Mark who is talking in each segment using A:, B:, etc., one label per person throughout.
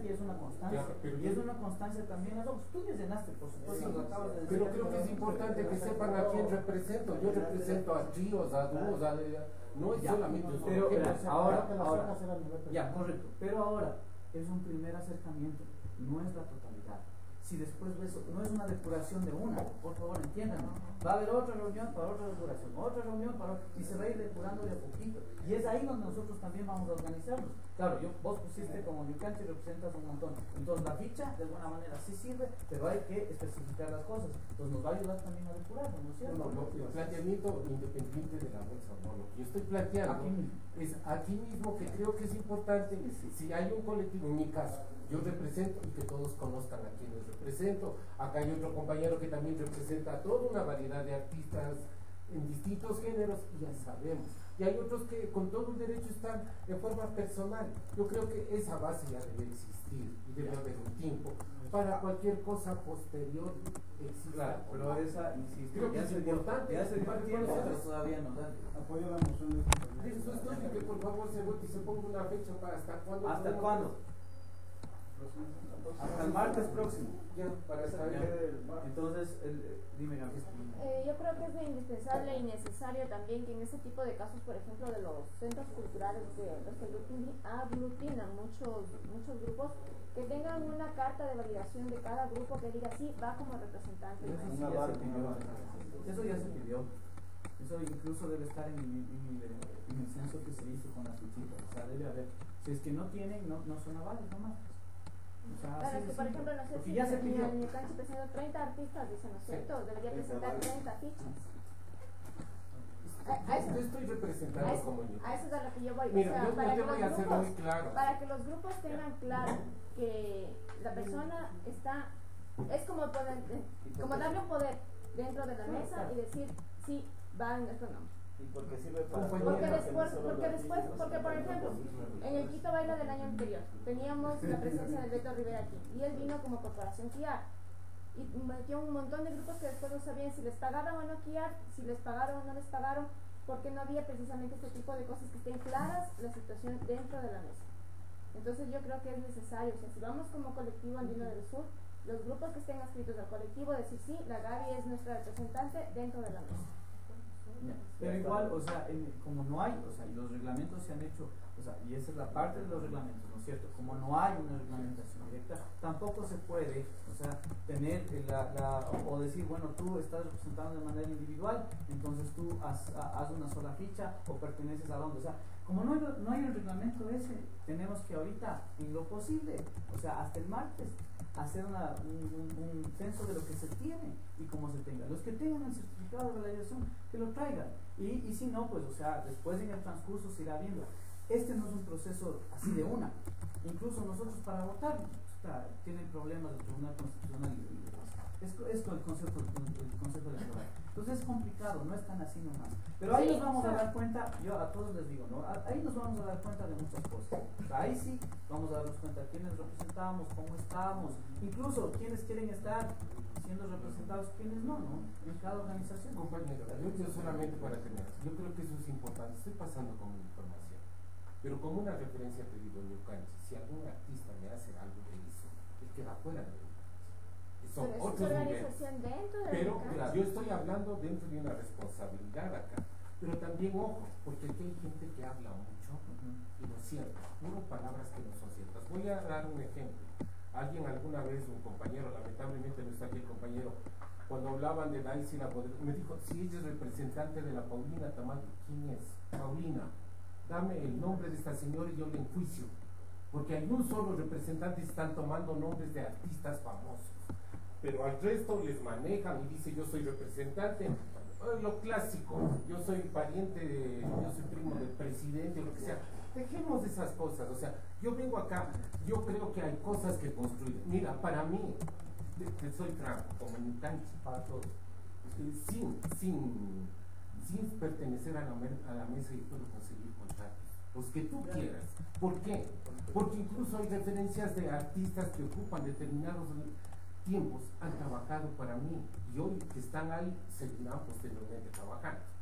A: y es una constancia. Y es una constancia también. Tú llenaste, por supuesto, lo acabas de decir.
B: Pero creo que es importante que sepan a quién represento. Yo represento a tríos, a dúos, no es solamente un solo género.
A: Ahora, ya, correcto. Pero ahora es un primer acercamiento, no es la totalidad. Si después ves, no es una depuración de una, por favor entiendan. Va a haber otra reunión para otra depuración, otra reunión para otra, y se va a ir depurando de a poquito. Y es ahí donde nosotros también vamos a organizarnos. Claro, vos pusiste como Yucanchi y representas un montón. Entonces la ficha de alguna manera sí sirve, pero hay que especificar las cosas. Entonces nos va a ayudar también a depurarnos, ¿no es cierto?
B: El planteamiento independiente de la bolsa, no, lo que yo estoy planteando es aquí mismo, que creo que es importante. Si hay un colectivo, en mi caso, yo represento, y que todos conozcan a quienes represento. Acá hay otro compañero que también representa a toda una variedad de artistas en distintos géneros, y ya sabemos. Y hay otros que con todo el derecho están de forma personal. Yo creo que esa base ya debe existir y debe haber un tiempo para cualquier cosa posterior exista.
A: Claro, pero esa, insisto,
B: creo que es importante.
A: Ya se dio el tiempo, pero todavía no da.
C: Apoyo la moción de
B: Eso es todo, que por favor se vote y se ponga una fecha para hasta cuándo.
A: ¿Hasta cuándo? Hasta el martes próximo.
B: Ya, para
A: saber. Entonces, dime, Gabriel.
D: Yo creo que es indispensable y necesario también que en este tipo de casos, por ejemplo, de los centros culturales que los aglutinan muchos grupos, que tengan una carta de validación de cada grupo que diga sí, va como representante.
A: Eso ya se pidió. Eso incluso debe estar en el censo que se hizo con las fichitas. O sea, debe haber. Si es que no tienen, no son avales nomás. O sea,
D: claro, es que por ejemplo, no sé si en el cancho presenta 30 artistas, dicen, ¿no es cierto? Debería presentar 30 fichas.
B: Yo estoy representando como yo.
D: A eso es a lo que yo voy.
B: Mira,
D: o sea,
B: yo te voy a hacer muy claro.
D: Para que los grupos tengan claro que la persona está, es como darle un poder dentro de la mesa y decir, sí, va en nuestro nombre.
C: ¿Y por qué sirve para
D: porque por ejemplo, en el Quito Baila del año anterior teníamos la presencia de Beto Rivera aquí y él vino como corporación KIAR y metió un montón de grupos que después no sabían si les pagaban o no KIAR, si les pagaron o no les pagaron, porque no había precisamente este tipo de cosas que estén claras la situación dentro de la mesa. Entonces yo creo que es necesario, o sea, si vamos como colectivo andino del sur, los grupos que estén adscritos al colectivo, decir sí, la Gaby es nuestra representante dentro de la mesa.
A: Pero igual, o sea, como no hay, o sea, y los reglamentos se han hecho, o sea, y esa es la parte de los reglamentos, ¿no es cierto? Como no hay una reglamentación directa, tampoco se puede, o sea, tener o decir, bueno, tú estás representando de manera individual, entonces tú haz una sola ficha o perteneces a dónde, o sea, como no hay un reglamento ese, tenemos que ahorita, en lo posible, o sea, hasta el martes, hacer un censo de lo que se tiene y cómo se tenga. Los que tengan el certificado de validación, que lo traigan. Y si no, pues, o sea, después en el transcurso se irá viendo. Este no es un proceso así de una. Incluso nosotros para votar, tienen problemas del Tribunal Constitucional y demás. Es con el Consejo Electoral. Entonces es complicado, no es tan así nomás. Pero ahí nos vamos a dar cuenta, yo a todos les digo, ¿no? Ahí nos vamos a dar cuenta de muchas cosas. O sea, ahí sí vamos a darnos cuenta de quiénes representamos, cómo estamos, incluso quiénes quieren estar siendo representados, quiénes no, en cada organización.
B: Compañero, yo solamente para terminar, yo creo que eso es importante, estoy pasando como información, pero como una referencia te digo, Yucanchi, si algún artista me hace algo de eso, él queda fuera de mí. Son
D: pero
B: otros niveles. Pero yo estoy hablando dentro de una responsabilidad acá. Pero también, ojo, porque aquí hay gente que habla mucho y no es cierto, puro palabras que no son ciertas. Voy a dar un ejemplo. Alguien alguna vez, un compañero, lamentablemente no está aquí el compañero, cuando hablaban de Daisy la poder, me dijo, si ella es representante de la Paulina Tamayo, ¿quién es? Paulina, dame el nombre de esta señora y yo le enjuicio. Porque hay un solo representante y están tomando nombres de artistas famosos. Pero al resto les manejan y dice yo soy representante, lo clásico, yo soy pariente, yo soy primo del presidente, lo que sea. Dejemos de esas cosas, o sea, yo vengo acá, yo creo que hay cosas que construir. Mira, para mí, te soy franco, como en Yucanchi, para todos, sin pertenecer a la mesa y puedo conseguir contratos, los que tú quieras. ¿Por qué? Porque incluso hay referencias de artistas que ocupan determinados tiempos, han trabajado para mí y hoy que están ahí seguirán posteriormente trabajando.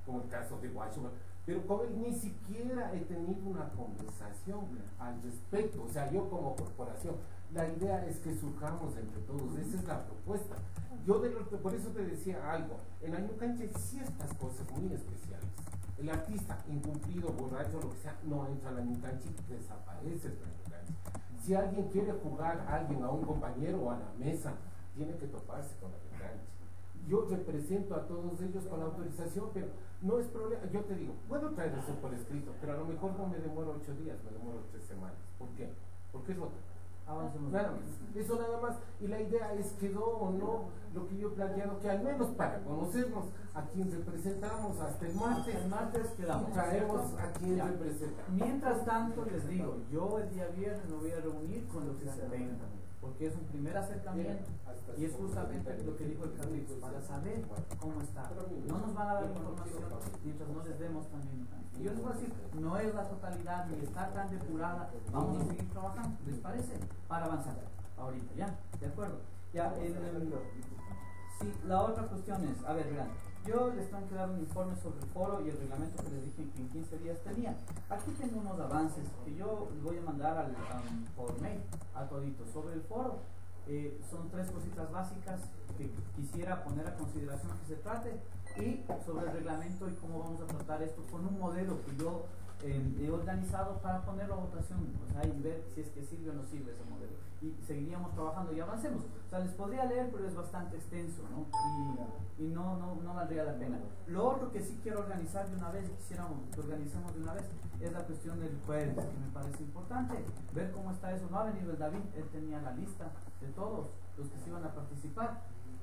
B: como el caso de Washington, pero con él ni siquiera he tenido una conversación al respecto. O sea, yo como corporación, la idea es que surjamos entre todos, esa es la propuesta. Yo por eso te decía algo, en la Ñucancha hay ciertas cosas muy especiales. El artista incumplido, borracho, lo que sea, no entra a la Ñucancha y desaparece de la Ñucancha. Si alguien quiere jugar a alguien, a un compañero o a la mesa, tiene que toparse con la Ñucancha. Yo represento a todos ellos con la autorización, pero no es problema. Yo te digo, puedo traer eso por escrito, pero a lo mejor no me demoro 8 días, me demoro 3 semanas. ¿Por qué? Porque es otra.
A: Avancemos.
B: Nada más. Eso nada más. Y la idea es quedó o no lo que yo he planteado, que al menos para conocernos a quien representamos hasta el martes.
A: El martes quedamos.
B: Traemos a quien
A: Ya.
B: representa.
A: Mientras tanto, les digo, yo el día viernes me voy a reunir con los que se vengan, porque es un primer acercamiento y es justamente lo que dijo el Carlitos, para saber cómo está. No nos van a dar información mientras no les demos también. Y yo les voy a decir, no es la totalidad ni está tan depurada, vamos a seguir trabajando, ¿les parece? Para avanzar. Ahorita, ¿ya? ¿De acuerdo? Ya, sí, la otra cuestión es, a ver, vean, yo les tengo que dar un informe sobre el foro y el reglamento que les dije que en 15 días tenía. Aquí tengo unos avances que yo les voy a mandar por mail a toditos sobre el foro. Son 3 cositas básicas que quisiera poner a consideración que se trate, y sobre el reglamento y cómo vamos a tratar esto con un modelo que yo he organizado para ponerlo a votación, o sea, y ver si es que sirve o no sirve ese modelo. Y seguiríamos trabajando y avancemos. O sea, les podría leer, pero es bastante extenso, ¿no? Y no valdría la pena. Lo otro que sí quiero organizar de una vez, quisiéramos que organicemos de una vez, es la cuestión del jueves, que me parece importante ver cómo está eso. No ha venido el David, él tenía la lista de todos los que se iban a participar,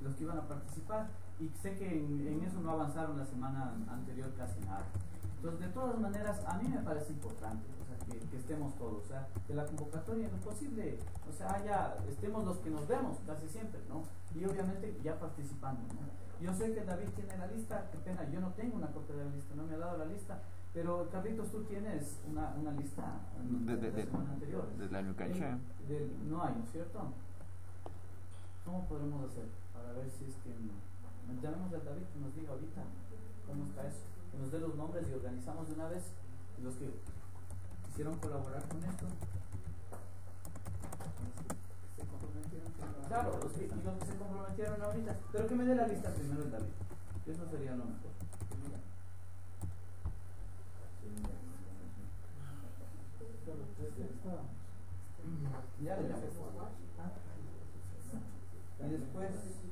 A: y sé que en eso no avanzaron la semana anterior casi nada. Entonces, de todas maneras, a mí me parece importante, o sea, que estemos todos, o sea, que la convocatoria en lo posible, o sea, ya estemos los que nos vemos casi siempre, ¿no? Y obviamente ya participando, ¿no? Yo sé que David tiene la lista, qué pena, yo no tengo una copia de la lista, no me ha dado la lista, pero Carlitos, tú tienes una lista de la semana anterior.
E: De la Ñucancha.
A: No hay, ¿no es cierto? ¿Cómo podremos hacer para ver si es que llamemos a David que nos diga ahorita cómo está eso? Que nos dé los nombres y organizamos de una vez los que quisieron colaborar con esto. Se comprometieron. Claro, los que se comprometieron ahorita. Pero que me dé la lista primero el David. Eso sería lo mejor. Ya le llamé. Y después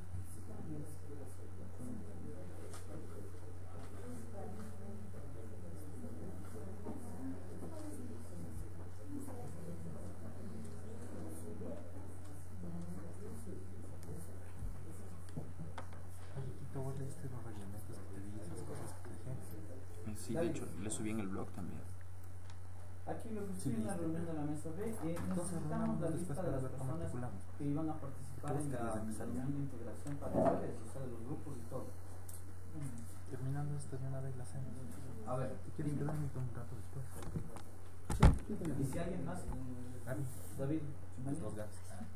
E: Sí, de hecho, le subí en el blog también.
A: aquí lo que estoy en la reunión de la mesa B, necesitamos la lista de las personas que iban a participar en la reunión de integración para ustedes, o sea, de los grupos y todo.
F: Terminando esta de una vez la cena.
A: A ver,
F: ¿Quieres quedarme con un rato después?
A: ¿y si alguien más? David,
F: Los gatos.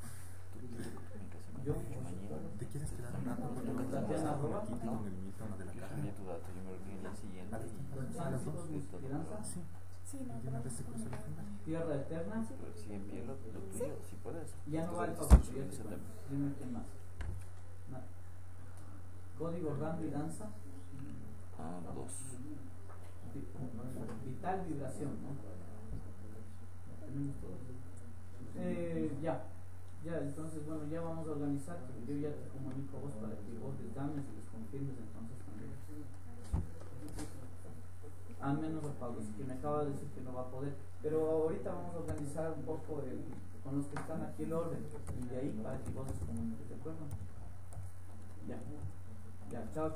A: yo,
F: ¿Te quieres quedar un rato? Porque vamos a
A: Tatiana
F: estar
A: Arroba.
F: aquí con el micrófono de la
E: Yo
F: caja.
E: cambié tu dato, yo me reuní el día siguiente y
F: ¿A las dos?
A: Esperanza,
F: Sí.
D: Sí, no,
F: Y una vez se cruzó la agenda.
A: Tierra Eterna,
E: pero sigue en pie lo tuyo, si puedes.
A: ya no va el
E: Entonces,
A: papel,
E: ese tema.
A: dime quién más. Código Rango y Danza,
E: 2.
A: Vital Vibración, ¿no? Tenemos todos. Ya, entonces, bueno, ya vamos a organizar, yo ya te comunico a vos para que vos les llames y les confirmes entonces también. Al menos a Pablo, que me acaba de decir que no va a poder, pero ahorita vamos a organizar un poco con los que están aquí el orden, y de ahí para que vos les comuniques, ¿de acuerdo? Ya, chao.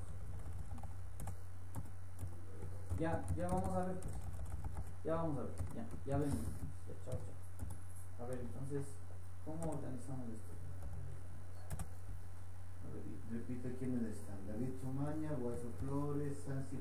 A: Ya vamos a ver, ya vemos, ya, chao. A ver, entonces, ¿cómo organizamos esto?
C: A ver, repito quiénes están: David Chumaña, Guaso Flores, Sansi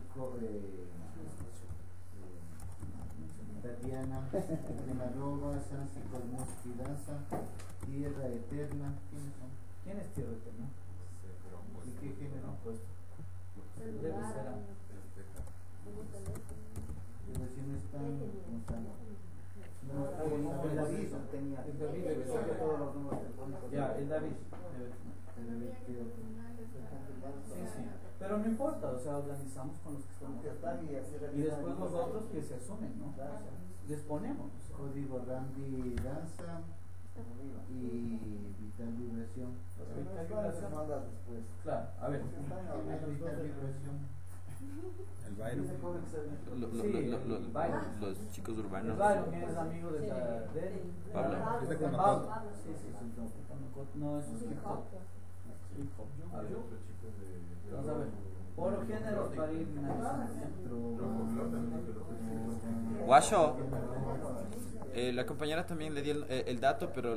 C: Tatiana Arroba, Sansi Colmosqui Danza, Tierra Eterna. ¿Quiénes son?
A: ¿Quién es Tierra Eterna?
C: ¿Y qué género han puesto?
A: Debe ser
C: Y recién están Gonzalo.
A: El David tenía.
B: El David debe saber.
A: Ya, el David. Sí, sí. Pero no importa, o sea, organizamos con los que estamos. Y después los otros que se asumen, ¿no? Les ponemos.
C: Código Randy Danza y Vital Vibración.
A: Claro, a ver.
C: Vital Vibración.
F: El Byron.
E: Los chicos urbanos.
A: El Byron es amigo de
E: Pablo.
F: Es de
A: Pablo.
F: Conotop.
A: Sí, sí, sí. No, eso es hip hop. Hip hop. A ver. Vamos a ver. Por género para ir finalizando.
E: Guacho. La compañera también le di el dato, pero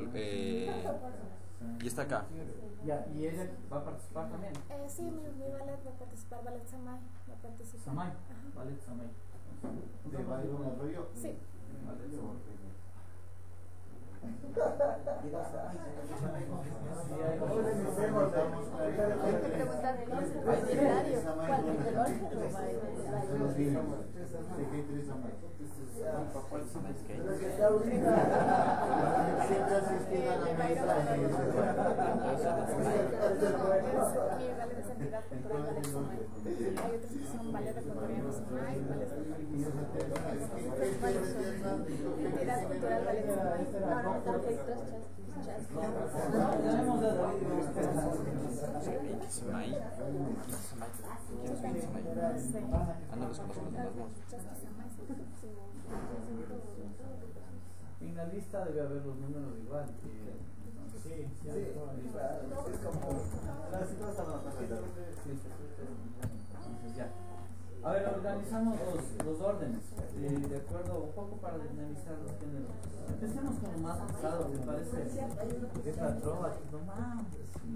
E: y está acá.
A: Ya, y ella va a participar también.
D: Sí, mi ballet va a participar, ballet Samay va a participar.
A: Samay, ballet Samay.
C: ¿De Byron Arroyo?
D: Sí. Hay otros que son ballet ecuatorianos, Samay, ballet entidad cultural ballet Samay.
E: Samay. ¿Quién es bien Samay? Ah, no los conozco los demás, no.
A: En la lista debe haber los números igual. Sí, es como entonces ya. A ver, organizamos los órdenes, de acuerdo, un poco para analizar los géneros. Empecemos con lo más pesado, me parece. Es la trova, que no mames.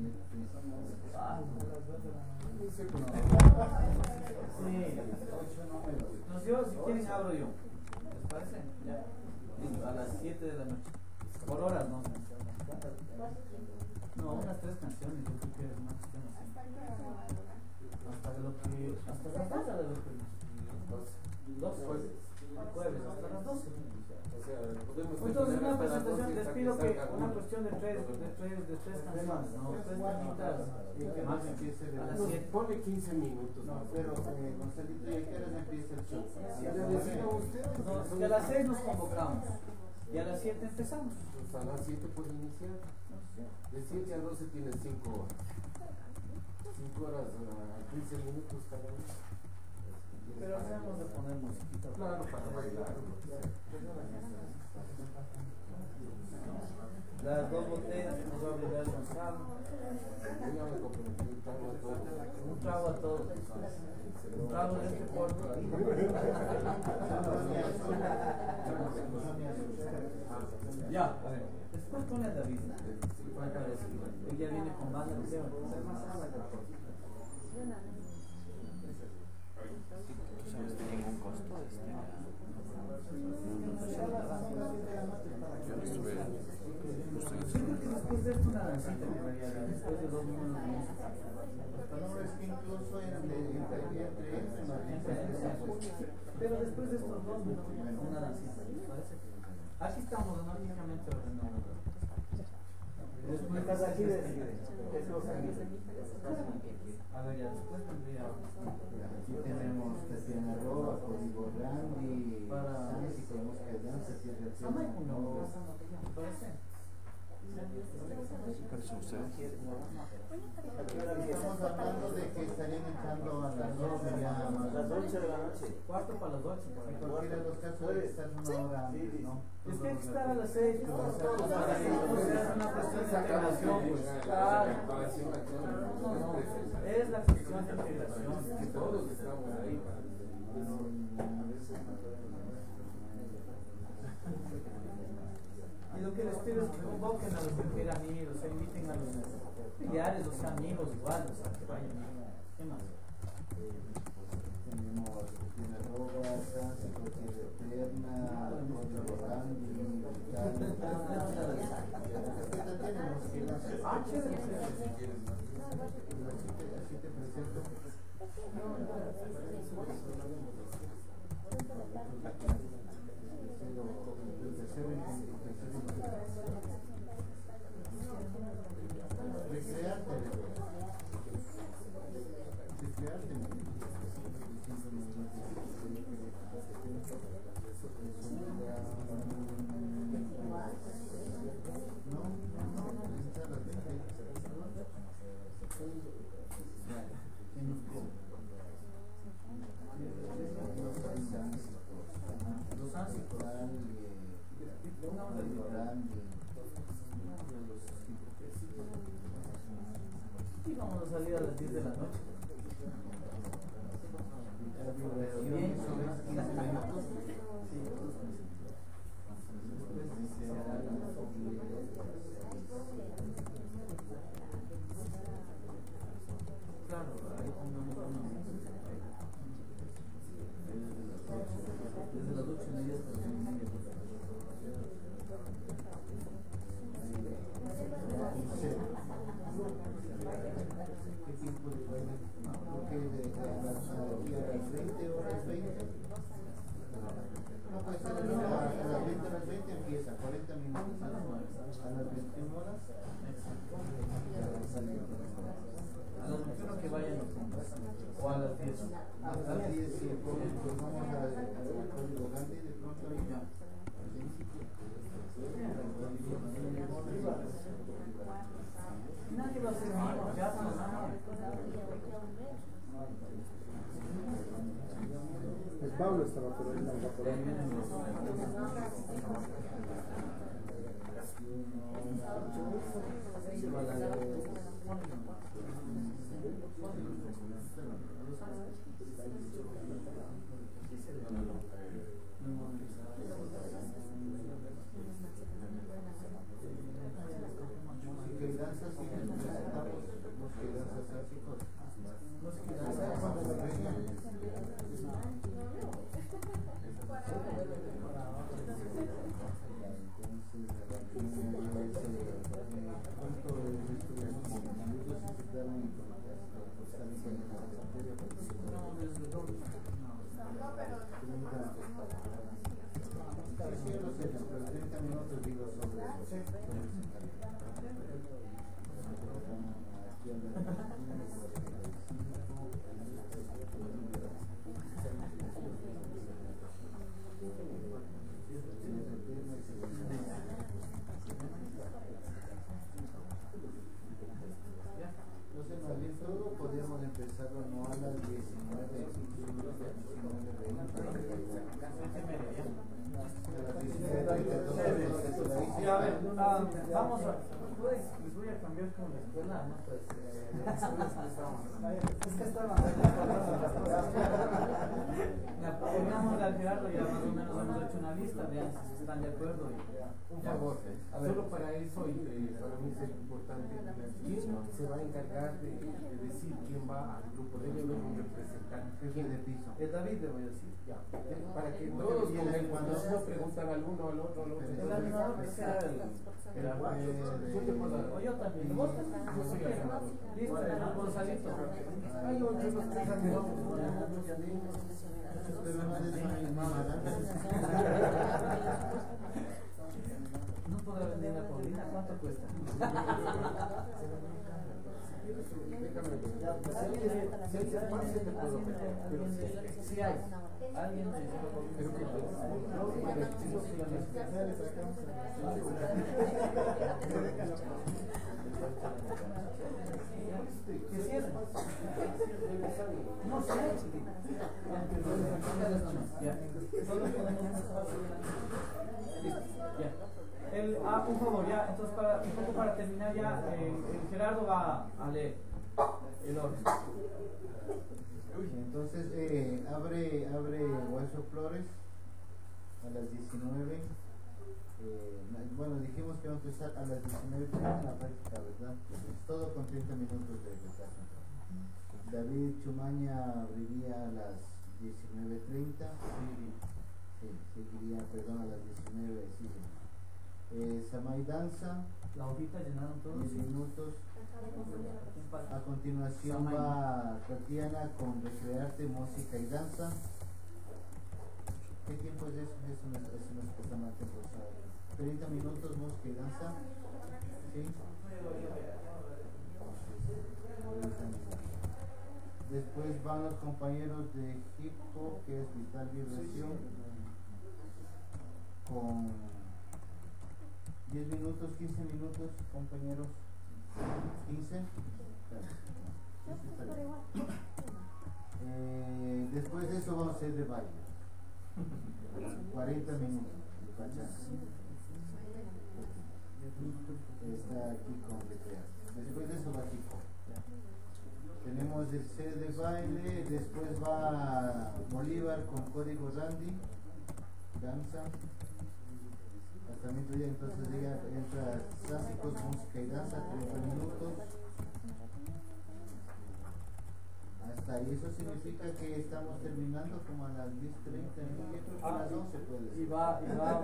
A: Sí, 8 números. Nos dio, si quieren abro yo. ¿Les parece? Ya. Listo, a las 7 de la noche. Por horas, ¿no? No, unas 3 canciones, yo creo que es más temas. Hasta las 12 de los jueves, hasta las 12. Entonces una presentación, les pido que una cuestión de tres canciones, ¿no? 3 temitas, más empiece a las 7.
B: Pone 15 minutos.
C: No, pero Gonzalito, ¿y a qué hora empieza el show?
A: Y a las 6 nos convocamos. Y a las 7 empezamos.
B: Pues a las 7 puede iniciar. De 7 a 12 tienes 5 horas. 5 horas a 15 minutos cada uno.
A: Pero hacemos de poner musiquita.
B: Claro, para bailar.
A: Las 2 botellas que nos va a brindar Gonzalo.
B: Yo ya me comprometí un trago a todos.
A: Un trago a todos. Un trago de este corto. Ya, a ver. Después pone a David. Ella viene con banda de Seba.
E: ¿Sabes que tiene un costo? No sé nada. Yo no estuve justo en ese momento.
A: Después de esto una dancita me varía, después de 2 números de música.
C: No, es que incluso entre
A: pero después de estos 2 números, una dancita, ¿les parece? Aquí estamos anónimamente ordenando. Después de aquí a ver, ya después tendría.
C: Aquí tenemos Tatiana Roa, Código Randy, Sanz y con Mosca de Danza, Tierra
A: ¿te parece?
E: ¿Cuáles son ustedes?
C: Estamos hablando de que estarían entrando a las 12 ya más.
G: Las 8 de la noche.
A: Cuarto para las 8.
C: En cualquiera de los casos debe estar una hora antes, ¿no?
A: Es que hay que estar a las 6, pero o sea, es una cuestión de integración, pues. Claro. No, es la cuestión de integración.
B: Que todos estamos ahí.
A: Y lo que les pido es que convoquen a los que quieran ir, o sea, inviten a los familiares, o sea, amigos igual, o sea, que vayan. ¿Qué más?
C: Tenemos Tatiana Roa, Sanz y Tierra Eterna, Código Randy, Vital.
A: Ah, chévere.
C: Así te presento.
A: Y vamos a salir a las 10 de la noche. Bien, claro, ahí pongamos desde las 8:30 hasta las 9:30.
C: ¿Qué tiempo de baile? Creo que de a las 20 horas 20. No puede ser a las 20 empieza, 40 minutos a las 21 horas.
A: A las 21 que vayan los hombres, o a las 10.
C: A las 10 sí, pues vamos a código Gandhi de pronto ahí.
A: Nadie va a ser mío, ya no.
G: El Pablo estaba por ahí, no va por ahí.
C: Música y danza, sí, presentamos música y danza clásicos. Música y danza cuando se venga. Entonces, más bien todo, podríamos empezarlo no a las 19,
A: Ya, a ver, vamos a... Les voy a cambiar con la escuela, ¿no? Pues, es que estaba... Terminamos de alterarlo, ya más o menos hemos hecho una lista, vean si están de acuerdo.
B: Un favor, solo para eso y para mí es importante, ¿quién se va a encargar de decir quién va al grupo? Debe haber un representante. ¿Quién de piso?
A: El David, le voy a decir.
B: Ya, para que todos cuando no preguntan al uno, al otro, al otro.
A: El animador que sea
B: Yo te puedo dar.
A: o yo también. ¿Vos también?
B: Yo soy animador.
A: Listo, Gonzalito.
B: Hay otros los tres animadores.
A: No podrá vender la Paulina, ¿cuánto cuesta? Si hay alguien de que cierre. No sé. Un favor, ya, entonces un poco para terminar ya, Gerardo va a leer el orden.
C: Entonces, abre Hueso Flores a las 19. Bueno, dijimos que vamos a empezar a las 19:30 la práctica, ¿verdad? Todo con 30 minutos de retraso. David Chumaña abriría a las 19:30. Sí, seguiría, perdón, a las 19, sí. Samay Danza.
A: La hojita llenaron todos.
C: 10 minutos. A continuación va Tatiana con Recrearte, Música y Danza. ¿Qué tiempo es eso? Eso no está mal tiempo. O sea, 30 minutos música y danza. ¿Sí? Después van los compañeros de hip hop, que es Vital Vibración, con 10 minutos, 15 minutos, compañeros. 15. Después de eso vamos a hacer de baile. 40 minutos de bachata. Está aquí con recrear. Después de eso va hip hop. Tenemos el set de baile, después va Bolívar con Código Randy, danza. Hasta mediodía, entonces ya entra clásicos, música y danza, 30 minutos. Hasta ahí, eso significa que estamos terminando como a las 10:30, ¿no? Yo creo que a las 11 puede ser.
A: Y va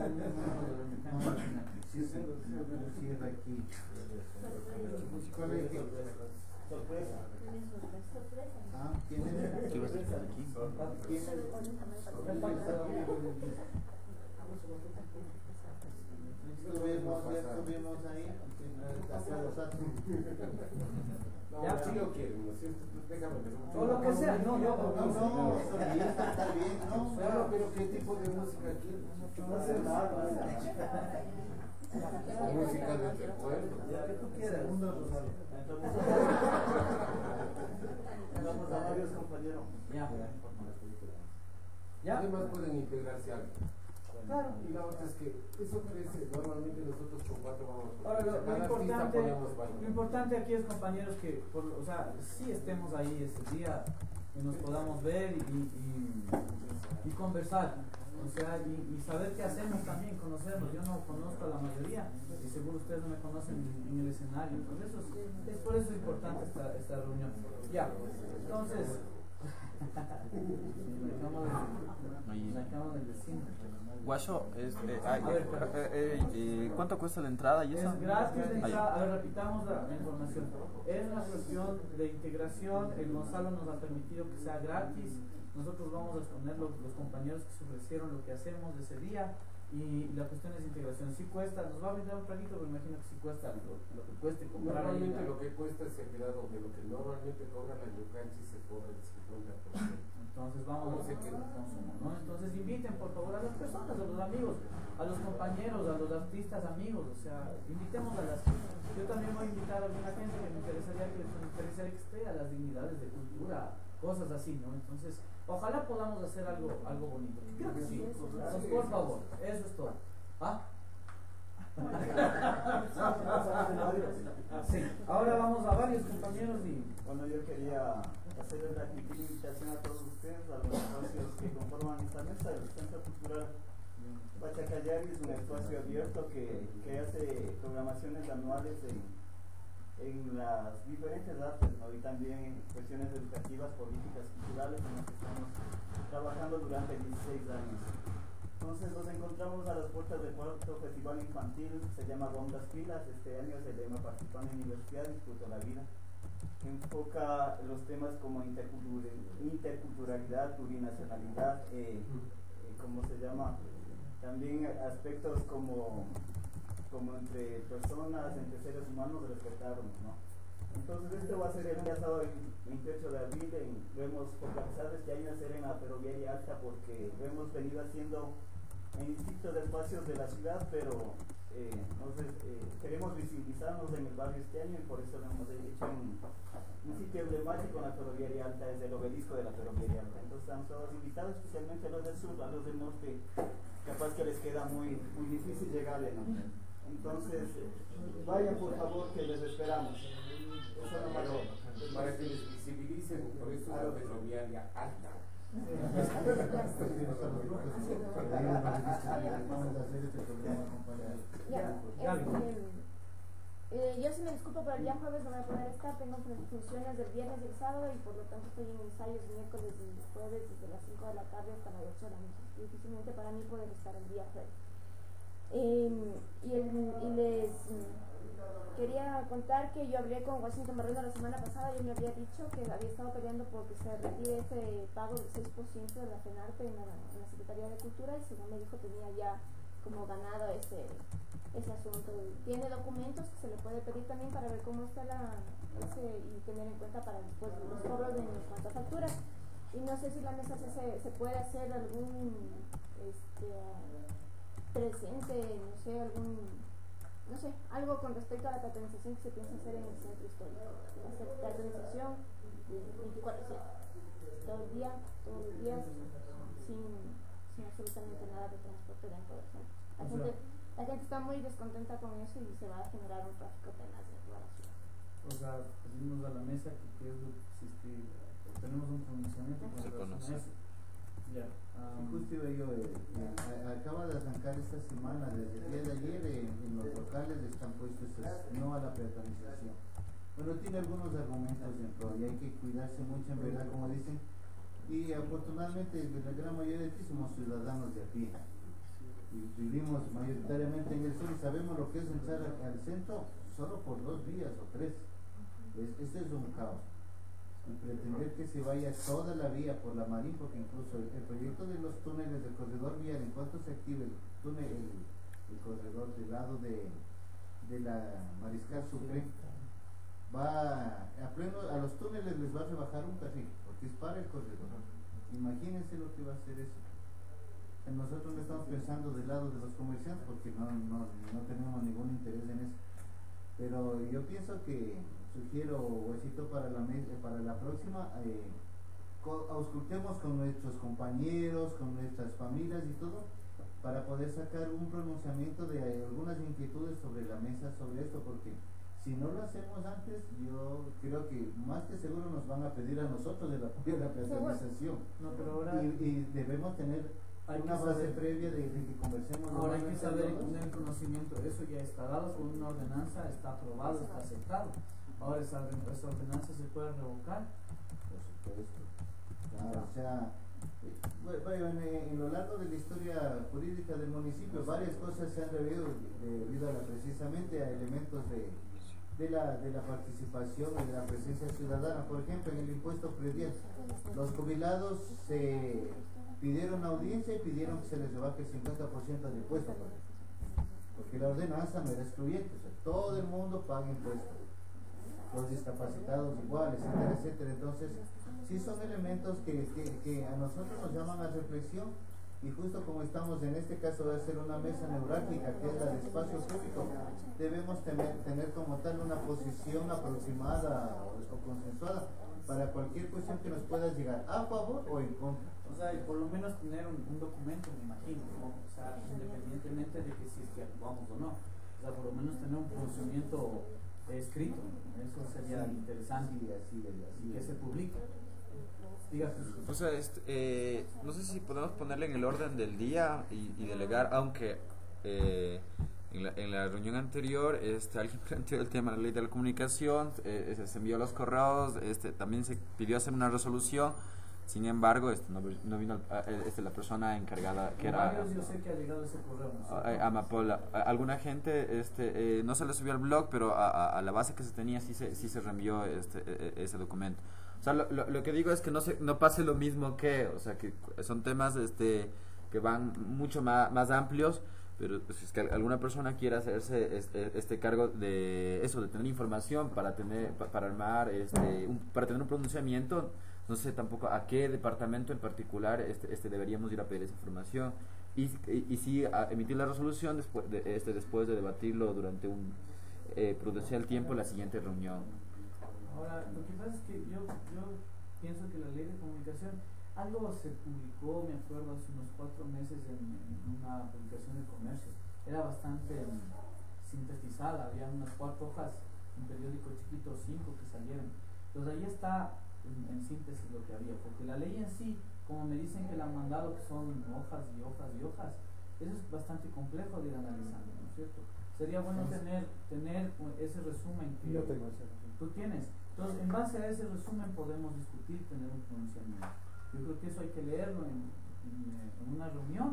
C: cierra aquí. ¿Cuál es que? Sorpresa. Ah, ¿quién es?
E: ¿Qué vas a hacer aquí?
C: ¿Quién es? Estuvimos ahí.
B: Ya, si lo quieren, ¿no es cierto? Déjame ver.
A: O lo que sea, no,
C: está bien, no.
B: Claro, pero ¿qué tipo de música quieren?
C: No hace nada.
B: Música de recuerdo.
A: Ya que tú quieras.
C: Vamos a varios compañeros.
A: Ya.
B: Además pueden integrarse algo.
A: Claro.
B: Y la otra es que eso crece, normalmente nosotros con 4 vamos a
A: Ahora,
B: lo
A: lo importante aquí es, compañeros, que o sea, sí estemos ahí ese día y nos podamos ver y conversar, o sea, y saber qué hacemos también, conocernos. Yo no conozco a la mayoría y seguro ustedes no me conocen en el escenario, entonces es por eso importante esta reunión. Ya, entonces la cama del vecino.
E: Guacho, ¿cuánto cuesta la entrada y eso?
A: Es gratis de entrada. A ver, repitamos la información. Es una cuestión de integración. El Gonzalo nos ha permitido que sea gratis. Nosotros vamos a exponer los compañeros que se ofrecieron lo que hacemos ese día. Y la cuestión es integración. Sí cuesta, nos va a brindar un traguito, pero imagino que sí cuesta lo que cueste comprar.
B: Normalmente lo que cuesta es el grado de lo que normalmente cobra la Yucanchi, se cobra el 50%.
A: Entonces vamos a hacer que el consumo, ¿no? Entonces inviten por favor a las personas, a los amigos, a los compañeros, a los artistas amigos, o sea, invitemos a las. Yo también voy a invitar a alguna gente que me interesaría que esté, a las dignidades de cultura, cosas así, ¿no? Entonces, ojalá podamos hacer algo bonito. Creo que sí. Entonces, por favor, eso es todo. ¿Ah? Sí. Ahora vamos a varios compañeros y.
H: Bueno, yo quería hacer una invitación a todos ustedes, a los espacios que conforman esta mesa del Centro Cultural Pachacayari. Es un espacio abierto que hace programaciones anuales en las diferentes artes, ¿no? Y también en cuestiones educativas, políticas, culturales, en las que estamos trabajando durante 16 años. Entonces nos encontramos a las puertas del cuarto festival infantil, se llama Ondas Pilas. Este año se llama Participando en Universidad, Disfruto la Vida. Enfoca los temas como interculturalidad, plurinacionalidad, ¿cómo se llama? También aspectos como entre personas, entre seres humanos, respetarnos, ¿no? Entonces esto va a ser el día sábado 28 de abril, lo hemos focalizado este año a hacer en la Ferroviaria Alta, porque lo hemos venido haciendo en distintos espacios de la ciudad, pero entonces queremos visibilizarnos en el barrio este año y por eso lo hemos hecho en un sitio emblemático en la Ferroviaria Alta, es el obelisco de la Ferroviaria Alta. Entonces estamos todos invitados, especialmente a los del sur, a los del norte, capaz que les queda muy difícil llegarle, ¿no? Entonces, vayan por favor, que les esperamos. Eso no más
B: para que les visibilicen, por eso la Ferroviaria Alta.
D: Yo sí me disculpo, pero el día jueves no voy a poder estar, tengo funciones del viernes y el sábado y por lo tanto estoy en ensayos miércoles y jueves desde las 5 de la tarde hasta las 8 de la noche. Difícilmente para mí poder estar el día jueves. Y les quería contar que yo hablé con Washington Barreno la semana pasada y él me había dicho que había estado peleando porque se retire ese pago del 6% de la FENARPE en la Secretaría de Cultura, y según me dijo tenía ya como ganado ese asunto. Tiene documentos que se le puede pedir también para ver cómo está y tener en cuenta para después los cobros en cuanto a facturas. Y no sé si la mesa se puede hacer algún presente, no sé, algo con respecto a la patronización que se piensa hacer en el centro histórico. Hacer patronización 24/7, todo el día, sin absolutamente nada de transporte dentro del centro. La gente está muy descontenta con eso y se va a generar un tráfico tenaz en toda la ciudad.
A: O sea, pedimos a la mesa que es lo que tenemos un pronunciamiento con relación a eso. Ya.
C: Justo iba yo, acaba de arrancar esta semana, desde el día de ayer en los locales están puestos no a la peatonalización. Bueno, tiene algunos argumentos dentro y hay que cuidarse mucho, en verdad, como dicen, y afortunadamente la gran mayoría de ti somos ciudadanos de a pie y vivimos mayoritariamente en el sur y sabemos lo que es entrar al centro solo por 2 días o 3. Esto es un caos. Y pretender que se vaya toda la vía por la Marín, porque incluso el proyecto de los túneles del corredor vial, en cuanto se active el túnel, el corredor del lado de la Mariscal Sucre, va a los túneles les va a rebajar un carril, porque es para el corredor. Imagínense lo que va a hacer eso. Nosotros no estamos pensando del lado de los comerciantes, porque no tenemos ningún interés en eso. Pero yo pienso que sugiero, Huesito, para la próxima, auscultemos con nuestros compañeros, con nuestras familias y todo, para poder sacar un pronunciamiento de algunas inquietudes sobre la mesa sobre esto, porque si no lo hacemos antes, yo creo que más que seguro nos van a pedir a nosotros el apoyo de la peatonalización.
A: No, pero ahora
C: y debemos tener una base previa de que conversemos.
A: Ahora hay que saber y tener conocimiento, eso ya está dado con una ordenanza, está aprobado, está aceptado. Ahora esa ordenanza se puede revocar.
C: Por supuesto. Claro, o sea, bueno, en lo largo de la historia jurídica del municipio, varias cosas se han debido precisamente a elementos de la participación y de la presencia ciudadana. Por ejemplo, en el impuesto predial, los jubilados se pidieron audiencia y pidieron que se les rebaje el 50% del impuesto, porque la ordenanza no era excluyente, o sea, todo el mundo paga impuestos, los discapacitados igual, etcétera, etcétera. Entonces, sí son elementos que a nosotros nos llaman a reflexión, y justo como estamos en este caso va a ser una mesa neurálgica que es la de espacio público, debemos tener como tal una posición aproximada o consensuada para cualquier cuestión que nos pueda llegar a favor o en contra.
A: O sea, y por lo menos tener un documento, me imagino, ¿no? O sea, independientemente de que si es que actuamos o no. O sea, por lo menos tener un procedimiento escrito, eso sería interesante y que se publique.
E: O sea, no sé si podemos ponerle en el orden del día y delegar, aunque en la reunión anterior alguien planteó el tema de la ley de la comunicación, se envió los correos, también se pidió hacer una resolución. Sin embargo, no vino la persona encargada, que era
A: yo sé que ha llegado ese correo,
E: Amapola. Alguna gente no se le subió al blog, pero a la base que se tenía sí se reenvió ese documento. O sea, lo que digo es que no pase lo mismo o sea, que son temas que van mucho más amplios, pero pues, es que alguna persona quiera hacerse este cargo de eso, de tener información para armar para tener un pronunciamiento. No sé tampoco a qué departamento en particular deberíamos ir a pedir esa información y sí a emitir la resolución después de debatirlo durante un prudencial tiempo en la siguiente reunión.
A: Ahora, lo que pasa es que yo pienso que la ley de comunicación, algo se publicó, me acuerdo, hace unos 4 meses en una publicación de comercio. Era bastante sintetizada, había unas 4 hojas, un periódico chiquito, 5 que salieron. Entonces ahí está en síntesis lo que había, porque la ley en sí, como me dicen que la han mandado, que son hojas y hojas y hojas, eso es bastante complejo de ir analizando, ¿no es cierto? Sería bueno tener ese resumen que
G: yo tengo ese resumen.
A: Tú tienes. Entonces, en base a ese resumen podemos discutir, tener un pronunciamiento. Yo creo que eso hay que leerlo en una reunión y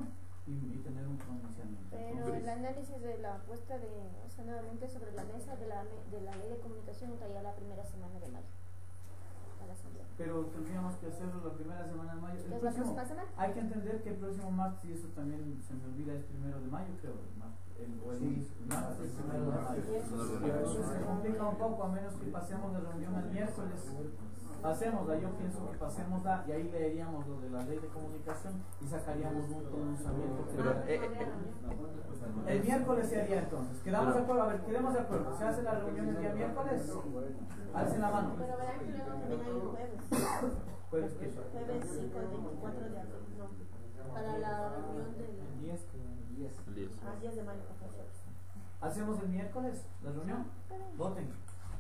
A: y tener un pronunciamiento.
D: Pero el análisis de la puesta de, o sea, nuevamente sobre la mesa de la ley de comunicación estaría la primera semana de mayo a la asamblea.
A: Pero tendríamos que hacerlo la primera semana de mayo.
D: ¿Es la próxima semana?
A: Hay que entender que el próximo martes, y eso también se me olvida, es 1 de mayo, creo. Martes es 1 de mayo. Entonces se complica un poco, a menos que pasemos de reunión al miércoles. Pasémosla, yo pienso que pasémosla y ahí leeríamos lo de la ley de comunicación y sacaríamos un pronunciamiento.
E: Pero,
A: el miércoles se haría entonces. ¿Quedamos de acuerdo? A ver, quedemos de acuerdo. ¿Se hace la reunión el día miércoles? Alcen la mano.
I: Pero verán que luego también hay un jueves.
A: ¿Jueves qué?
I: Jueves 5 y 24 de abril, no. Para la reunión del 10 de mayo, profesor.
A: ¿Hacemos el miércoles la reunión? Voten.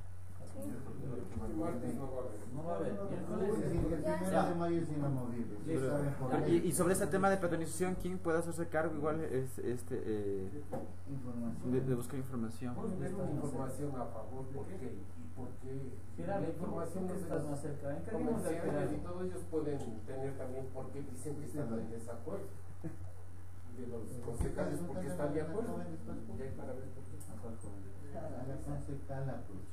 A: No va a haber. Miércoles.
C: El 1 de mayo es inamovible.
E: Y sobre ese tema de patronización, ¿quién puede hacerse cargo? Igual es de buscar información.
B: Información a favor, ¿por qué? La información no
A: está más cerca.
B: Y todos ellos pueden tener también por qué dicen que están en desacuerdo. De los concejales porque están de acuerdo. Y hay para ver por qué.
C: A la concejala, pues.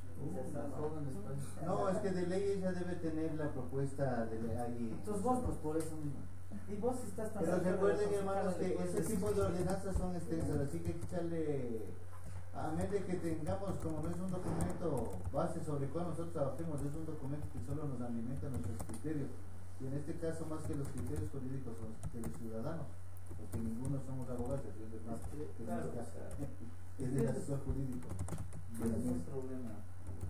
C: No, es que de ley ella debe tener la propuesta de ley.
A: Entonces vos, pues por eso mismo. Y vos si estás tan.
C: Pero recuerden, hermanos, que ese tipo de ordenanzas son extensas, así que hay que echarle, a menos de que tengamos, como no es un documento base sobre el cual nosotros trabajemos, es un documento que solo nos alimenta nuestros criterios. Y en este caso, más que los criterios jurídicos, son los criterios ciudadanos, porque ninguno somos abogados, es más que es del asesor jurídico.
A: No es un problema.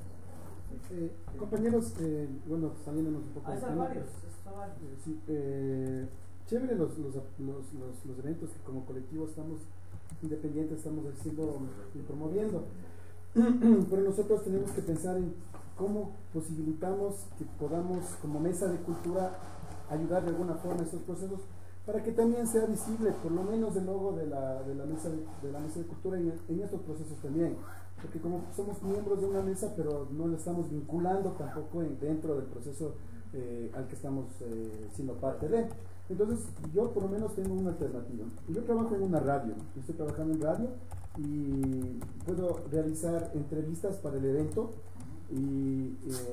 G: Compañeros, bueno, saliéndonos un poco
A: de
G: varios. Sí, chévere los eventos que como colectivo estamos independientes estamos haciendo y promoviendo, pero nosotros tenemos que pensar en cómo posibilitamos que podamos como mesa de cultura ayudar de alguna forma a estos procesos para que también sea visible por lo menos el logo de la mesa de cultura en estos procesos también, porque como somos miembros de una mesa pero no la estamos vinculando tampoco dentro del proceso al que estamos siendo parte de. Entonces yo por lo menos tengo una alternativa. Yo trabajo en una radio, estoy trabajando en radio y puedo realizar entrevistas para el evento y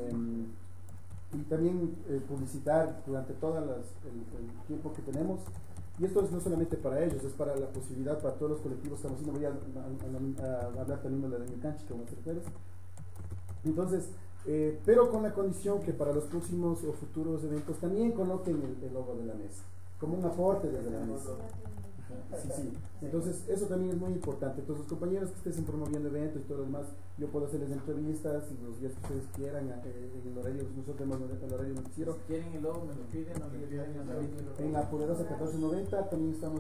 G: también publicitar durante todo el tiempo que tenemos. Y esto es no solamente para ellos, es para la posibilidad para todos los colectivos que estamos haciendo. Voy a hablar también de la de mi cancha, como ustedes. Entonces, pero con la condición que para los próximos o futuros eventos también coloquen el logo de la mesa, como un aporte desde la mesa. Sí. Entonces, eso también es muy importante. Entonces, los compañeros que estén promoviendo eventos y todo lo demás, yo puedo hacerles entrevistas los días que ustedes quieran, en el horario, nosotros tenemos el horario noticiero.
A: Si quieren el logo, me lo piden o le piden a David.
G: En la Poderosa 1490, también estamos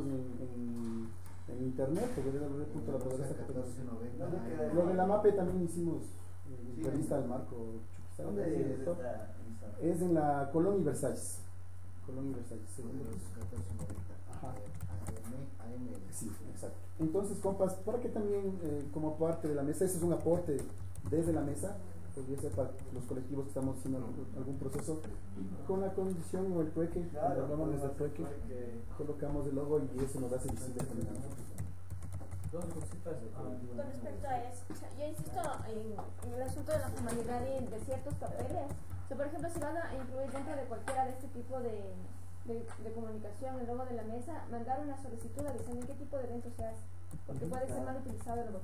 G: en internet, www.lapoderosa1490. Lo de la MAPE también hicimos entrevista al Marco.
C: ¿Dónde está?
G: Es en la Colonia Versalles. Colonia Versalles. Ajá. Sí, exacto. Entonces, compas, para que también como parte de la mesa, ese es un aporte desde la mesa, podría ser para los colectivos que estamos haciendo algún proceso, con la condición o el trueque, cuando hablamos del trueque, colocamos el logo y eso nos hace visible también a nosotros.
D: Con respecto a eso, yo insisto en el asunto de la formalidad de ciertos papeles. O sea, por ejemplo, si van a incluir dentro de cualquiera de este tipo de comunicación el logo de la mesa, mandar una solicitud avisando en qué tipo de evento se hace, porque puede ser mal utilizado el logo.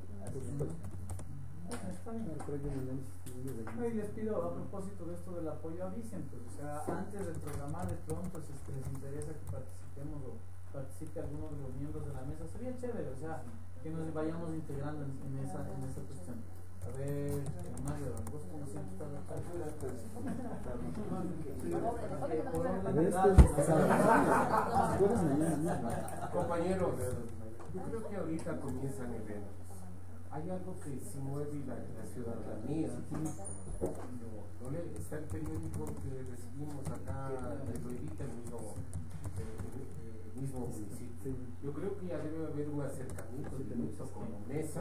A: Y les pido a propósito de esto del apoyo, avisen, pues, o sea, antes de programar de pronto, si es que les interesa que participemos o participe alguno de los miembros de la mesa, sería chévere, o sea, que nos vayamos integrando en esa cuestión. A ver, Mario, vos como siempre estás
B: compañeros, yo creo que ahorita comienzan eventos. Hay algo que se mueve la ciudadanía. Está el periódico que recibimos acá, lo edita el mismo municipio. Yo creo que ya debe haber un acercamiento directo con la mesa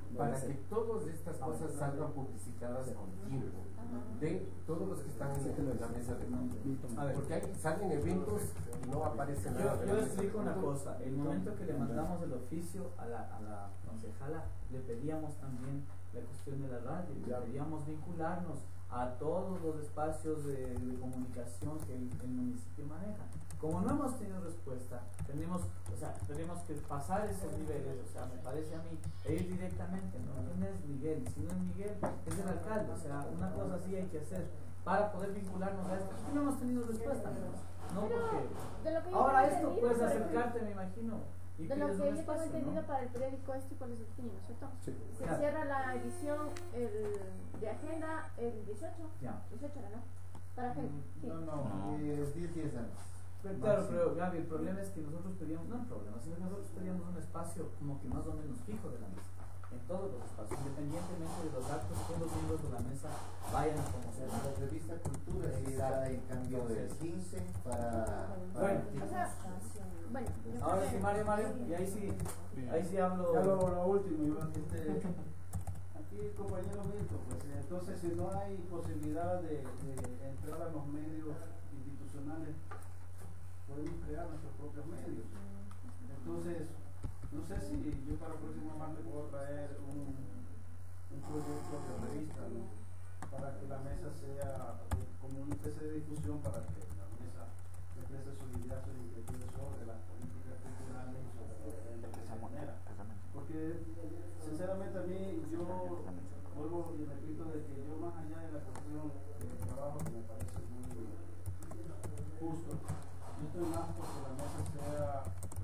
B: para que todas estas cosas salgan publicitadas con tiempo de todos los que están en la mesa de mando. Porque salen eventos y no aparece nada.
A: Yo explico una cosa. El momento que le mandamos el oficio a la concejala, le pedíamos también la cuestión de la radio, le pedíamos vincularnos a todos los espacios de comunicación que el municipio maneja. Como no hemos tenido respuesta, tenemos que pasar esos niveles, me parece a mí, e ir directamente, ¿no? ¿Quién es Miguel? Si no es Miguel, es el alcalde, una cosa así hay que hacer para poder vincularnos a esto. Y no hemos tenido respuesta, ¿no? Porque ahora esto puedes acercarte, me imagino.
D: De lo que yo tengo entendido, ¿no? Para el periódico este, ¿cuál es el fin, ¿no es cierto?
G: Sí.
D: Se cierra la edición de agenda el 18.
A: Ya.
D: 18 era, ¿no? Para agenda. Sí.
C: No, 10 años.
A: Claro, pero Gaby, el problema es que nosotros pedíamos, no el problema, sino que nosotros pedíamos un espacio como que más o menos fijo de la mesa, en todos los espacios, independientemente de los actos que los miembros de la mesa vayan a conocer.
C: La revista Cultura está en cambio del 15 para
A: bueno, ahora sí, Mario, y ahí sí hablo.
J: Ya lo último, aquí el compañero Milton, pues entonces si no hay posibilidad de entrar a los medios institucionales, podemos crear nuestros propios medios. Entonces, no sé si yo para el próximo martes puedo traer un proyecto de revista, ¿no? Para que la mesa sea como una especie de difusión, para que la mesa exprese sus ideas, sus inquietudes sobre las políticas culturales y sobre lo que se genera. Porque sinceramente a mí, yo vuelvo y repito de que yo, más allá de la cuestión del trabajo, que me parece muy justo, yo estoy más porque la mesa sea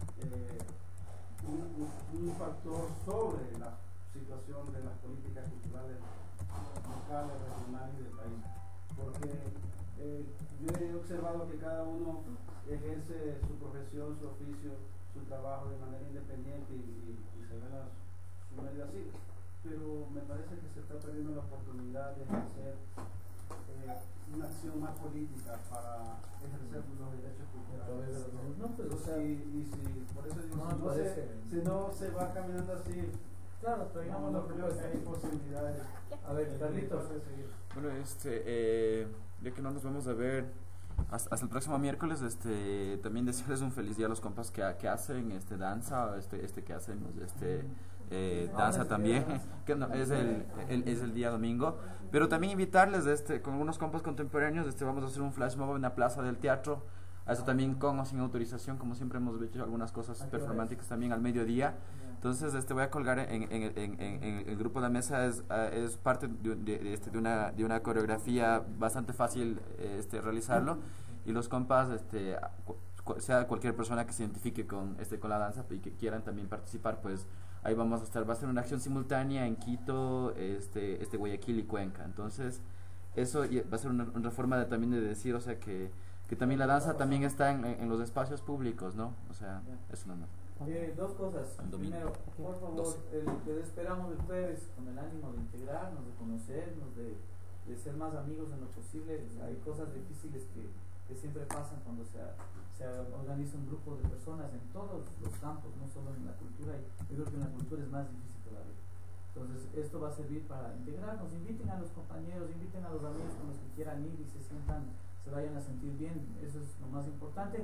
J: un factor sobre la situación de las políticas culturales locales, regionales y del país. Porque yo he observado que cada uno ejerce su profesión, su oficio, su trabajo de manera independiente y se ve su medio así. Pero me parece que se está perdiendo la oportunidad de ejercer una acción más política para ejercer los derechos culturales.
A: No, pues, o sea,
J: y si, por eso digo, si no se va caminando así,
A: claro, traigamos la propuesta.
J: Hay posibilidades.
A: A ver, Carlitos.
E: Bueno, ya que no nos vamos a ver hasta el próximo miércoles, también desearles un feliz día a los compas que hacen danza, que hacemos danza también, que no, es el día domingo, pero también invitarles con unos compas contemporáneos, vamos a hacer un flash mob en la plaza del teatro, a eso también con o sin autorización, como siempre hemos hecho algunas cosas performáticas también al mediodía. Entonces voy a colgar en el grupo de mesa, es parte de una coreografía bastante fácil realizarlo, y los compas, sea cualquier persona que se identifique con la danza y que quieran también participar, pues ahí vamos a estar. Va a ser una acción simultánea en Quito, Guayaquil y Cuenca. Entonces eso va a ser una forma también de decir, o sea, que también la danza también está en los espacios públicos, ¿no? O sea, es una
A: dos cosas. Primero, por favor, les esperamos el jueves con el ánimo de integrarnos, de conocernos, de ser más amigos en lo posible. Hay cosas difíciles que siempre pasan cuando se organiza un grupo de personas en todos los campos, no solo en la cultura. Yo creo que en la cultura es más difícil todavía. Entonces, esto va a servir para integrarnos. Inviten a los compañeros, inviten a los amigos con los que quieran ir y se vayan a sentir bien. Eso es lo más importante.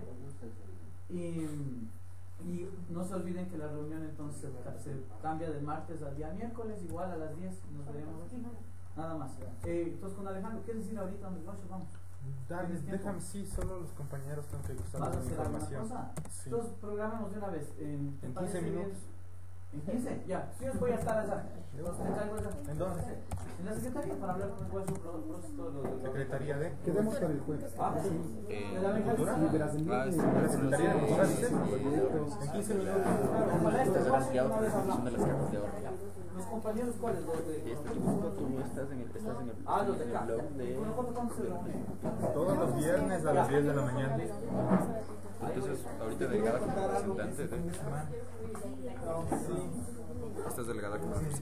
A: Y no se olviden que la reunión entonces se cambia de martes al día miércoles, igual a las 10 nos veremos aquí. Nada más. Entonces, con Alejandro, ¿quieres decir ahorita dónde vamos?
F: Déjame, sí, solo los compañeros tengo que gustar
A: ¿Vas a
F: de la
A: hacer alguna
F: información.
A: cosa?
F: Sí.
A: Entonces, programemos de una vez.
F: En 15 minutos.
A: ¿En 15? Ya. Sí, os voy a estar allá.
F: ¿En dónde?
A: En la secretaría para hablar con el juez
F: Secretaría de.
G: Quedemos para el jueves.
A: ¿De la
F: ¿Cultura?
G: De la
F: Secretaría de Cultura, dice. En 15 minutos.
E: Son de las cartas de oro.
A: ¿Los compañeros cuáles? Los de...
E: Tú estás en el
A: los de acá. ¿Cuándo se reúnen?
F: Todos los viernes a las 10 de la mañana.
E: Entonces, ahorita delegada como representante de... Esta es delegada como representante.